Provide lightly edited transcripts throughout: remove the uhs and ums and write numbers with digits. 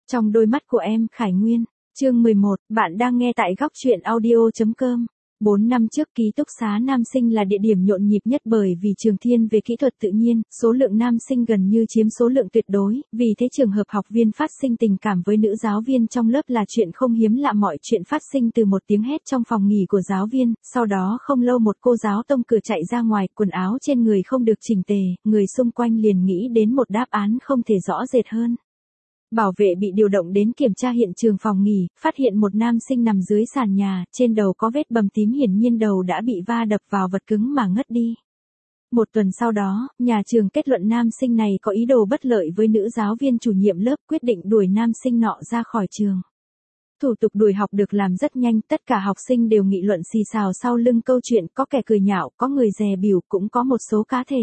Trong đôi mắt của em, Khải Nguyên. Chương 11, bạn đang nghe tại góc truyện audio.com. 4 năm trước ký túc xá nam sinh là địa điểm nhộn nhịp nhất bởi vì trường thiên về kỹ thuật tự nhiên, số lượng nam sinh gần như chiếm số lượng tuyệt đối, vì thế trường hợp học viên phát sinh tình cảm với nữ giáo viên trong lớp là chuyện không hiếm lạ. Mọi chuyện phát sinh từ một tiếng hét trong phòng nghỉ của giáo viên, sau đó không lâu một cô giáo tông cửa chạy ra ngoài, quần áo trên người không được chỉnh tề, người xung quanh liền nghĩ đến một đáp án không thể rõ rệt hơn. Bảo vệ bị điều động đến kiểm tra hiện trường phòng nghỉ, phát hiện một nam sinh nằm dưới sàn nhà, trên đầu có vết bầm tím, hiển nhiên đầu đã bị va đập vào vật cứng mà ngất đi. Một tuần sau đó, nhà trường kết luận nam sinh này có ý đồ bất lợi với nữ giáo viên chủ nhiệm lớp, quyết định đuổi nam sinh nọ ra khỏi trường. Thủ tục đuổi học được làm rất nhanh, tất cả học sinh đều nghị luận xì xào sau lưng câu chuyện, có kẻ cười nhạo, có người dè bỉu, cũng có một số cá thể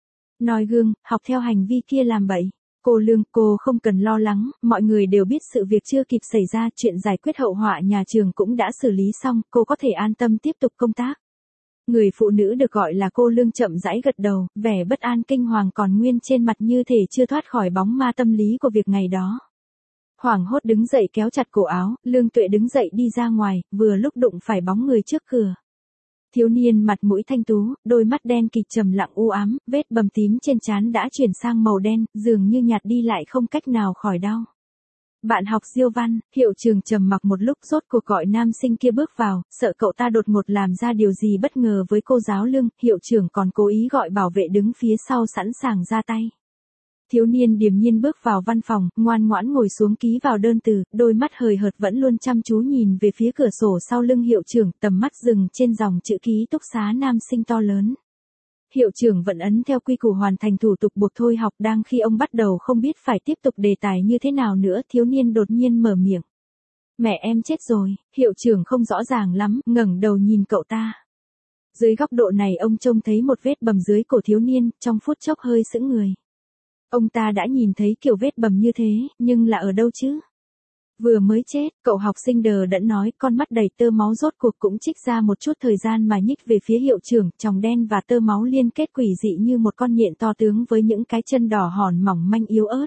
noi gương, học theo hành vi kia làm bậy. Cô Lương, cô không cần lo lắng, mọi người đều biết sự việc chưa kịp xảy ra, chuyện giải quyết hậu họa nhà trường cũng đã xử lý xong, cô có thể an tâm tiếp tục công tác. Người phụ nữ được gọi là cô Lương chậm rãi gật đầu, vẻ bất an kinh hoàng còn nguyên trên mặt như thể chưa thoát khỏi bóng ma tâm lý của việc ngày đó. Hoảng hốt đứng dậy kéo chặt cổ áo, Lương Tuệ đứng dậy đi ra ngoài, vừa lúc đụng phải bóng người trước cửa. Thiếu niên mặt mũi thanh tú, đôi mắt đen kịt trầm lặng u ám, vết bầm tím trên trán đã chuyển sang màu đen, dường như nhạt đi lại không cách nào khỏi đau. Bạn học Diêu Văn, hiệu trưởng trầm mặc một lúc rốt cuộc gọi nam sinh kia bước vào, sợ cậu ta đột ngột làm ra điều gì bất ngờ với cô giáo Lương, hiệu trưởng còn cố ý gọi bảo vệ đứng phía sau sẵn sàng ra tay. Thiếu niên điềm nhiên bước vào văn phòng, ngoan ngoãn ngồi xuống ký vào đơn từ, đôi mắt hời hợt vẫn luôn chăm chú nhìn về phía cửa sổ sau lưng hiệu trưởng, tầm mắt dừng trên dòng chữ ký túc xá nam sinh to lớn. Hiệu trưởng vẫn ấn theo quy củ hoàn thành thủ tục buộc thôi học, đang khi ông bắt đầu không biết phải tiếp tục đề tài như thế nào nữa, thiếu niên đột nhiên mở miệng. Mẹ em chết rồi, hiệu trưởng không rõ ràng lắm, ngẩng đầu nhìn cậu ta. Dưới góc độ này ông trông thấy một vết bầm dưới cổ thiếu niên, trong phút chốc hơi sững người. Ông ta đã nhìn thấy kiểu vết bầm như thế, nhưng là ở đâu chứ? Vừa mới chết, cậu học sinh đờ đẫn nói, con mắt đầy tơ máu rốt cuộc cũng trích ra một chút thời gian mà nhích về phía hiệu trưởng, tròng đen và tơ máu liên kết quỷ dị như một con nhện to tướng với những cái chân đỏ hòn mỏng manh yếu ớt.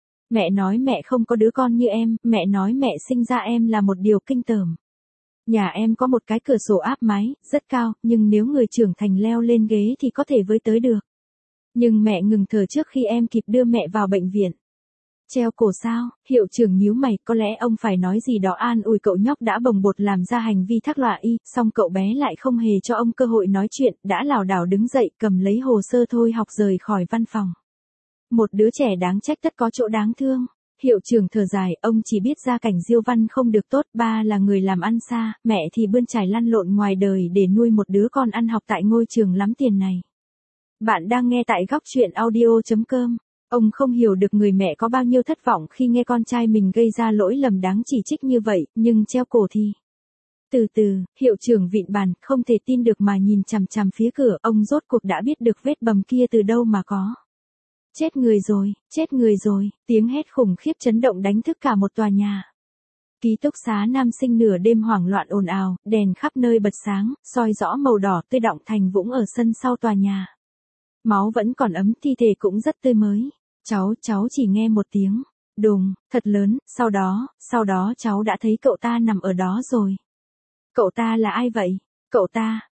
Mẹ nói mẹ không có đứa con như em, mẹ nói mẹ sinh ra em là một điều kinh tởm. Nhà em có một cái cửa sổ áp mái, rất cao, nhưng nếu người trưởng thành leo lên ghế thì có thể với tới được. Nhưng mẹ ngừng thở trước khi em kịp đưa mẹ vào bệnh viện. Treo cổ sao? Hiệu trưởng nhíu mày, có lẽ ông phải nói gì đó an ủi cậu nhóc đã bồng bột làm ra hành vi thác loạn y, song cậu bé lại không hề cho ông cơ hội nói chuyện, đã lảo đảo đứng dậy cầm lấy hồ sơ thôi học rời khỏi văn phòng. Một đứa trẻ đáng trách tất có chỗ đáng thương. Hiệu trưởng thở dài, ông chỉ biết gia cảnh Diêu Văn không được tốt, ba là người làm ăn xa, mẹ thì bươn trải lăn lộn ngoài đời để nuôi một đứa con ăn học tại ngôi trường lắm tiền này. Bạn đang nghe tại góc truyện audio.com. Ông không hiểu được người mẹ có bao nhiêu thất vọng khi nghe con trai mình gây ra lỗi lầm đáng chỉ trích như vậy, nhưng treo cổ thì. Từ từ, hiệu trưởng vịn bàn, không thể tin được mà nhìn chằm chằm phía cửa, ông rốt cuộc đã biết được vết bầm kia từ đâu mà có. Chết người rồi, tiếng hét khủng khiếp chấn động đánh thức cả một tòa nhà. Ký túc xá nam sinh nửa đêm hoảng loạn ồn ào, đèn khắp nơi bật sáng, soi rõ màu đỏ tươi đọng thành vũng ở sân sau tòa nhà. Máu vẫn còn ấm, thi thể cũng rất tươi mới. Cháu chỉ nghe một tiếng, đùng, thật lớn, sau đó cháu đã thấy cậu ta nằm ở đó rồi. Cậu ta là ai vậy? Cậu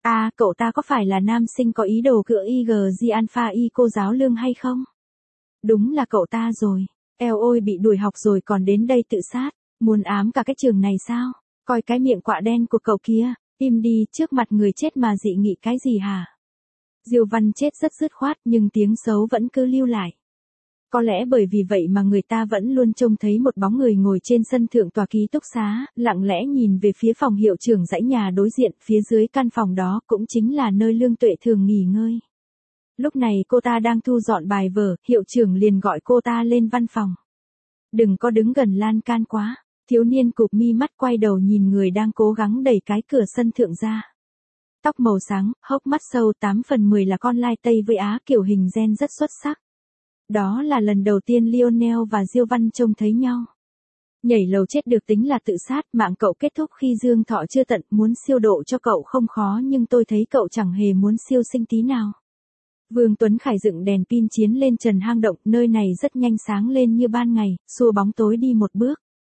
ta có phải là nam sinh có ý đồ cựa IG Alpha Y cô giáo Lương hay không? Đúng là cậu ta rồi. Eo ôi bị đuổi học rồi còn đến đây tự sát, muốn ám cả cái trường này sao? Coi cái miệng quạ đen của cậu kia, im đi, trước mặt người chết mà dị nghị cái gì hả? Diêu Văn chết rất dứt khoát nhưng tiếng xấu vẫn cứ lưu lại. Có lẽ bởi vì vậy mà người ta vẫn luôn trông thấy một bóng người ngồi trên sân thượng tòa ký túc xá, lặng lẽ nhìn về phía phòng hiệu trưởng dãy nhà đối diện, phía dưới căn phòng đó cũng chính là nơi Lương Tuệ thường nghỉ ngơi. Lúc này cô ta đang thu dọn bài vở, hiệu trưởng liền gọi cô ta lên văn phòng. Đừng có đứng gần lan can quá, thiếu niên cụp mi mắt quay đầu nhìn người đang cố gắng đẩy cái cửa sân thượng ra. Tóc màu sáng, hốc mắt sâu 8/10 là con lai tây với á kiểu hình gen rất xuất sắc. Đó là lần đầu tiên Lionel và Diêu Văn trông thấy nhau. Nhảy lầu chết được tính là tự sát, mạng cậu kết thúc khi dương thọ chưa tận, muốn siêu độ cho cậu không khó nhưng tôi thấy cậu chẳng hề muốn siêu sinh tí nào. Vương Tuấn Khải dựng đèn pin chiến lên trần hang động, nơi này rất nhanh sáng lên như ban ngày, xua bóng tối đi một bước.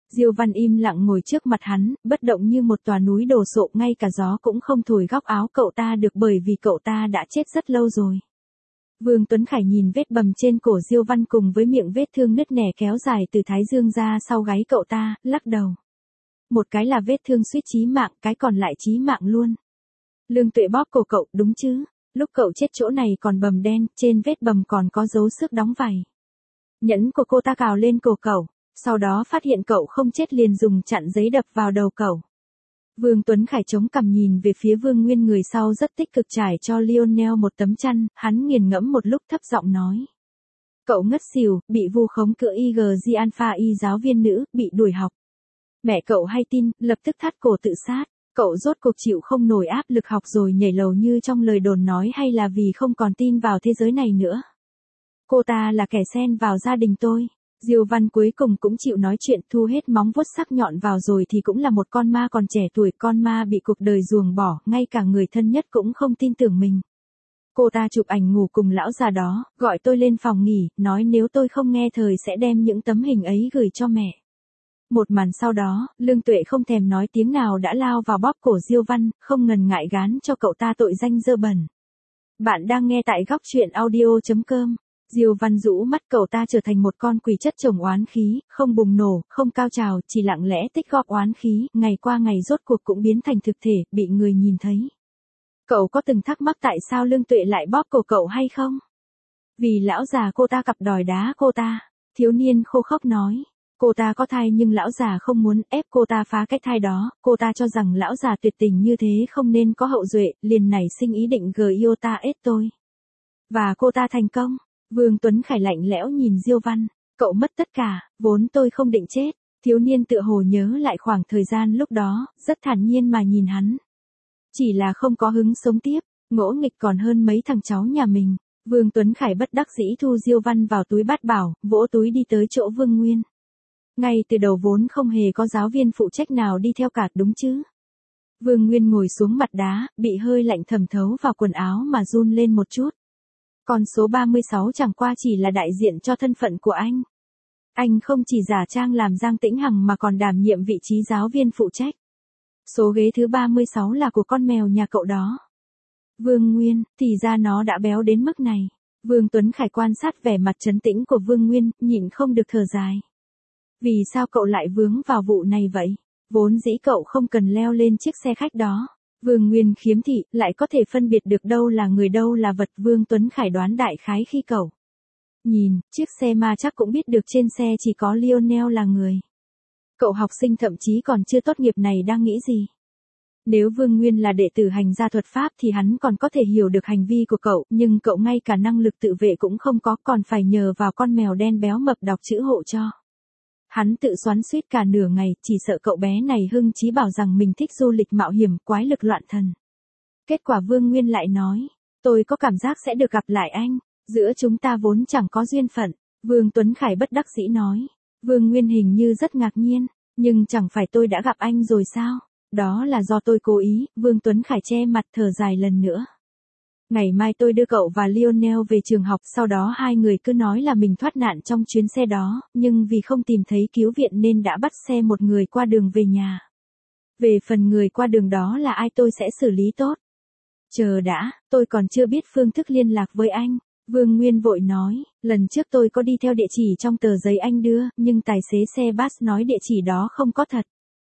Diêu Văn im lặng ngồi trước mặt hắn, bất động như một tòa núi đổ sộ, ngay cả gió cũng không thổi góc áo cậu ta được bởi vì cậu ta đã chết rất lâu rồi. Vương Tuấn Khải nhìn vết bầm trên cổ Diêu Văn cùng với miệng vết thương nứt nẻ kéo dài từ thái dương ra sau gáy cậu ta, lắc đầu. Một cái là vết thương suýt chí mạng, cái còn lại chí mạng luôn. Lương Tuệ bóp cổ cậu, đúng chứ? Lúc cậu chết chỗ này còn bầm đen, trên vết bầm còn có dấu xước đóng vảy. Nhẫn của cô ta cào lên cổ cậu, sau đó phát hiện cậu không chết liền dùng chặn giấy đập vào đầu cậu. Vương Tuấn Khải chống cằm nhìn về phía Vương Nguyên người sau rất tích cực trải cho Lionel một tấm chăn, hắn nghiền ngẫm một lúc thấp giọng nói. Cậu ngất xỉu, bị vu khống cựa IG Alpha Y giáo viên nữ, bị đuổi học. Mẹ cậu hay tin, lập tức thắt cổ tự sát. Cậu rốt cuộc chịu không nổi áp lực học rồi nhảy lầu như trong lời đồn nói, hay là vì không còn tin vào thế giới này nữa? Cô ta là kẻ xen vào gia đình tôi. Diêu Văn cuối cùng cũng chịu nói chuyện, thu hết móng vuốt sắc nhọn vào rồi thì cũng là một con ma còn trẻ tuổi, con ma bị cuộc đời ruồng bỏ, ngay cả người thân nhất cũng không tin tưởng mình. Cô ta chụp ảnh ngủ cùng lão già đó, gọi tôi lên phòng nghỉ, nói nếu tôi không nghe thời sẽ đem những tấm hình ấy gửi cho mẹ. Một màn sau đó, Lương Tuệ không thèm nói tiếng nào đã lao vào bóp cổ Diêu Văn, không ngần ngại gán cho cậu ta tội danh dơ bẩn. Bạn đang nghe tại góc truyện audio.com. Diêu Văn rũ mắt, cậu ta trở thành một con quỷ chất chồng oán khí, không bùng nổ, không cao trào, chỉ lặng lẽ tích góp oán khí, ngày qua ngày rốt cuộc cũng biến thành thực thể, bị người nhìn thấy. Cậu có từng thắc mắc tại sao Lương Tuệ lại bóp cổ cậu hay không? Vì lão già cô ta cặp đòi đá cô ta. Thiếu niên khô khốc nói. Cô ta có thai nhưng lão già không muốn ép cô ta phá cái thai đó, cô ta cho rằng lão già tuyệt tình như thế không nên có hậu duệ, liền nảy sinh ý định Iota ết tôi. Và cô ta thành công. Vương Tuấn Khải lạnh lẽo nhìn Diêu Văn, cậu mất tất cả, vốn tôi không định chết. Thiếu niên tựa hồ nhớ lại khoảng thời gian lúc đó, rất thản nhiên mà nhìn hắn. Chỉ là không có hứng sống tiếp, ngỗ nghịch còn hơn mấy thằng cháu nhà mình. Vương Tuấn Khải bất đắc dĩ thu Diêu Văn vào túi bát bảo, vỗ túi đi tới chỗ Vương Nguyên. Ngay từ đầu vốn không hề có giáo viên phụ trách nào đi theo cả, đúng chứ? Vương Nguyên ngồi xuống mặt đá, bị hơi lạnh thẩm thấu vào quần áo mà run lên một chút. Con số 36 chẳng qua chỉ là đại diện cho thân phận của anh. Anh không chỉ giả trang làm Giang Tĩnh Hằng mà còn đảm nhiệm vị trí giáo viên phụ trách. Số ghế thứ 36 là của con mèo nhà cậu đó. Vương Nguyên, thì ra nó đã béo đến mức này. Vương Tuấn Khải quan sát vẻ mặt trấn tĩnh của Vương Nguyên, nhịn không được thở dài. Vì sao cậu lại vướng vào vụ này vậy? Vốn dĩ cậu không cần leo lên chiếc xe khách đó. Vương Nguyên khiếm thị, lại có thể phân biệt được đâu là người đâu là vật. Vương Tuấn Khải đoán đại khái khi cậu nhìn, chiếc xe ma chắc cũng biết được trên xe chỉ có Lionel là người. Cậu học sinh thậm chí còn chưa tốt nghiệp này đang nghĩ gì? Nếu Vương Nguyên là đệ tử hành gia thuật pháp thì hắn còn có thể hiểu được hành vi của cậu, nhưng cậu ngay cả năng lực tự vệ cũng không có, còn phải nhờ vào con mèo đen béo mập đọc chữ hộ cho. Hắn tự xoắn xuýt cả nửa ngày, chỉ sợ cậu bé này hưng chí bảo rằng mình thích du lịch mạo hiểm, quái lực loạn thần. Kết quả Vương Nguyên lại nói, tôi có cảm giác sẽ được gặp lại anh, giữa chúng ta vốn chẳng có duyên phận. Vương Tuấn Khải bất đắc dĩ nói, Vương Nguyên hình như rất ngạc nhiên, nhưng chẳng phải tôi đã gặp anh rồi sao? Đó là do tôi cố ý. Vương Tuấn Khải che mặt thở dài lần nữa. Ngày mai tôi đưa cậu và Lionel về trường học, sau đó hai người cứ nói là mình thoát nạn trong chuyến xe đó, nhưng vì không tìm thấy cứu viện nên đã bắt xe một người qua đường về nhà. Về phần người qua đường đó là ai tôi sẽ xử lý tốt. Chờ đã, tôi còn chưa biết phương thức liên lạc với anh. Vương Nguyên vội nói, lần trước tôi có đi theo địa chỉ trong tờ giấy anh đưa, nhưng tài xế xe bus nói địa chỉ đó không có thật.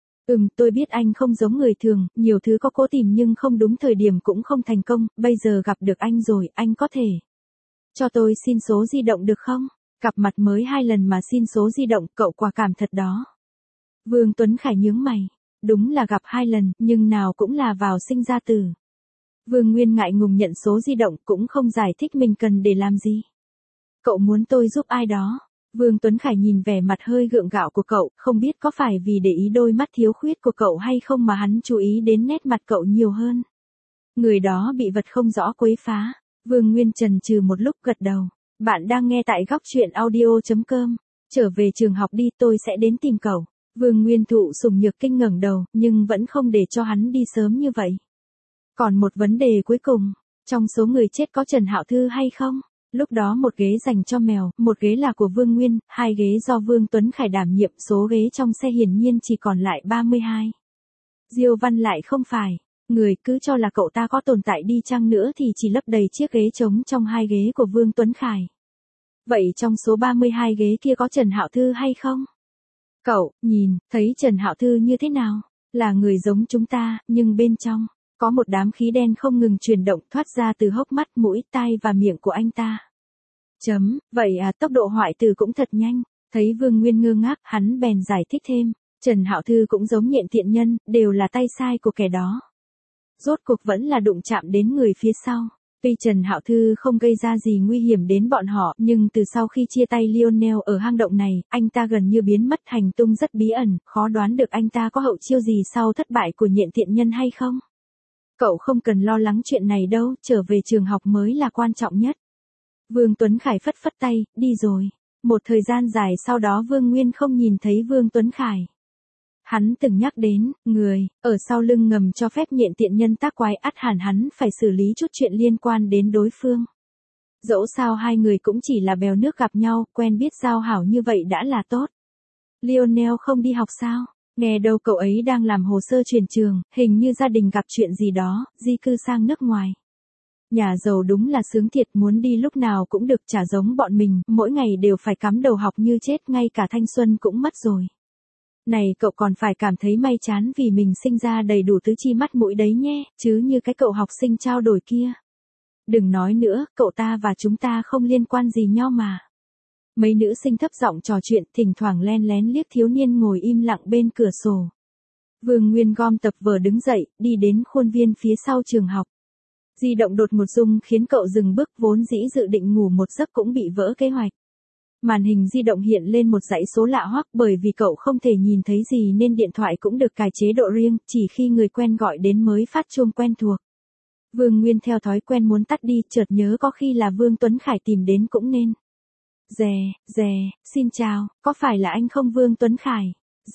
Tôi biết anh không giống người thường, nhiều thứ có cố tìm nhưng không đúng thời điểm cũng không thành công, bây giờ gặp được anh rồi, anh có thể cho tôi xin số di động được không? Gặp mặt mới 2 lần mà xin số di động, cậu quả cảm thật đó. Vương Tuấn Khải nhướng mày, đúng là gặp 2 lần, nhưng nào cũng là vào sinh ra tử. Vương Nguyên ngại ngùng nhận số di động, cũng không giải thích mình cần để làm gì. Cậu muốn tôi giúp ai đó? Vương Tuấn Khải nhìn vẻ mặt hơi gượng gạo của cậu, không biết có phải vì để ý đôi mắt thiếu khuyết của cậu hay không mà hắn chú ý đến nét mặt cậu nhiều hơn. Người đó bị vật không rõ quấy phá. Vương Nguyên chần chừ một lúc gật đầu. Bạn đang nghe tại góc truyện audio.com. Trở về trường học đi, tôi sẽ đến tìm cậu. Vương Nguyên thụ sùng nhược kinh ngẩng đầu, nhưng vẫn không để cho hắn đi sớm như vậy. Còn một vấn đề cuối cùng, trong số người chết có Trần Hạo Thư hay không? Lúc đó một ghế dành cho mèo, một ghế là của Vương Nguyên, hai ghế do Vương Tuấn Khải đảm nhiệm, số ghế trong xe hiển nhiên chỉ còn lại 32. Diêu Văn lại không phải. Người cứ cho là cậu ta có tồn tại đi chăng nữa thì chỉ lấp đầy chiếc ghế trống trong hai ghế của Vương Tuấn Khải. Vậy trong số 32 ghế kia có Trần Hạo Thư hay không? Cậu, nhìn, thấy Trần Hạo Thư như thế nào? Là người giống chúng ta, nhưng bên trong, có một đám khí đen không ngừng chuyển động thoát ra từ hốc mắt, mũi, tai và miệng của anh ta. Vậy à, tốc độ hoại tử cũng thật nhanh. Thấy Vương Nguyên ngơ ngác, hắn bèn giải thích thêm. Trần Hạo Thư cũng giống nhện tiện nhân, đều là tay sai của kẻ đó. Rốt cuộc vẫn là đụng chạm đến người phía sau. Tuy Trần Hạo Thư không gây ra gì nguy hiểm đến bọn họ, nhưng từ sau khi chia tay Lionel ở hang động này, anh ta gần như biến mất, hành tung rất bí ẩn, khó đoán được anh ta có hậu chiêu gì sau thất bại của nhện tiện nhân hay không. Cậu không cần lo lắng chuyện này đâu, trở về trường học mới là quan trọng nhất. Vương Tuấn Khải phất phất tay, đi rồi. Một thời gian dài sau đó Vương Nguyên không nhìn thấy Vương Tuấn Khải. Hắn từng nhắc đến, người, ở sau lưng ngầm cho phép nhện tiện nhân tác quái, ắt hẳn hắn phải xử lý chút chuyện liên quan đến đối phương. Dẫu sao hai người cũng chỉ là bèo nước gặp nhau, quen biết giao hảo như vậy đã là tốt. Lionel không đi học sao? Nghe đâu cậu ấy đang làm hồ sơ chuyển trường, hình như gia đình gặp chuyện gì đó, di cư sang nước ngoài. Nhà giàu đúng là sướng thiệt, muốn đi lúc nào cũng được, chả giống bọn mình, mỗi ngày đều phải cắm đầu học như chết, ngay cả thanh xuân cũng mất rồi. Này cậu còn phải cảm thấy may chán vì mình sinh ra đầy đủ tứ chi mắt mũi đấy nhé, chứ như cái cậu học sinh trao đổi kia. Đừng nói nữa, cậu ta và chúng ta không liên quan gì nhau mà. Mấy nữ sinh thấp giọng trò chuyện, thỉnh thoảng len lén liếc thiếu niên ngồi im lặng bên cửa sổ. Vương Nguyên gom tập vở đứng dậy, đi đến khuôn viên phía sau trường học. Di động đột một rung khiến cậu dừng bước, vốn dĩ dự định ngủ một giấc cũng bị vỡ kế hoạch. Màn hình di động hiện lên một dãy số lạ hoắc, bởi vì cậu không thể nhìn thấy gì nên điện thoại cũng được cài chế độ riêng, chỉ khi người quen gọi đến mới phát chuông quen thuộc. Vương Nguyên theo thói quen muốn tắt đi, chợt nhớ có khi là Vương Tuấn Khải tìm đến cũng nên. Xin chào, có phải là anh không Vương Tuấn Khải?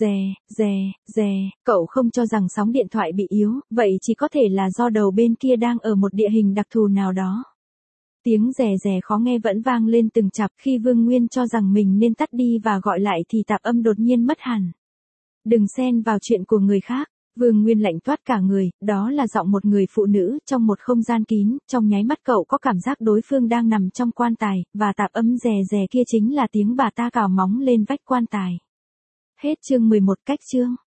Cậu không cho rằng sóng điện thoại bị yếu, vậy chỉ có thể là do đầu bên kia đang ở một địa hình đặc thù nào đó. Tiếng khó nghe vẫn vang lên từng chặp, khi Vương Nguyên cho rằng mình nên tắt đi và gọi lại thì tạp âm đột nhiên mất hẳn. Đừng xen vào chuyện của người khác. Vương Nguyên lạnh toát cả người, đó là giọng một người phụ nữ, trong một không gian kín, trong nháy mắt cậu có cảm giác đối phương đang nằm trong quan tài, và tạp âm kia chính là tiếng bà ta cào móng lên vách quan tài. Hết chương 11 cách chương.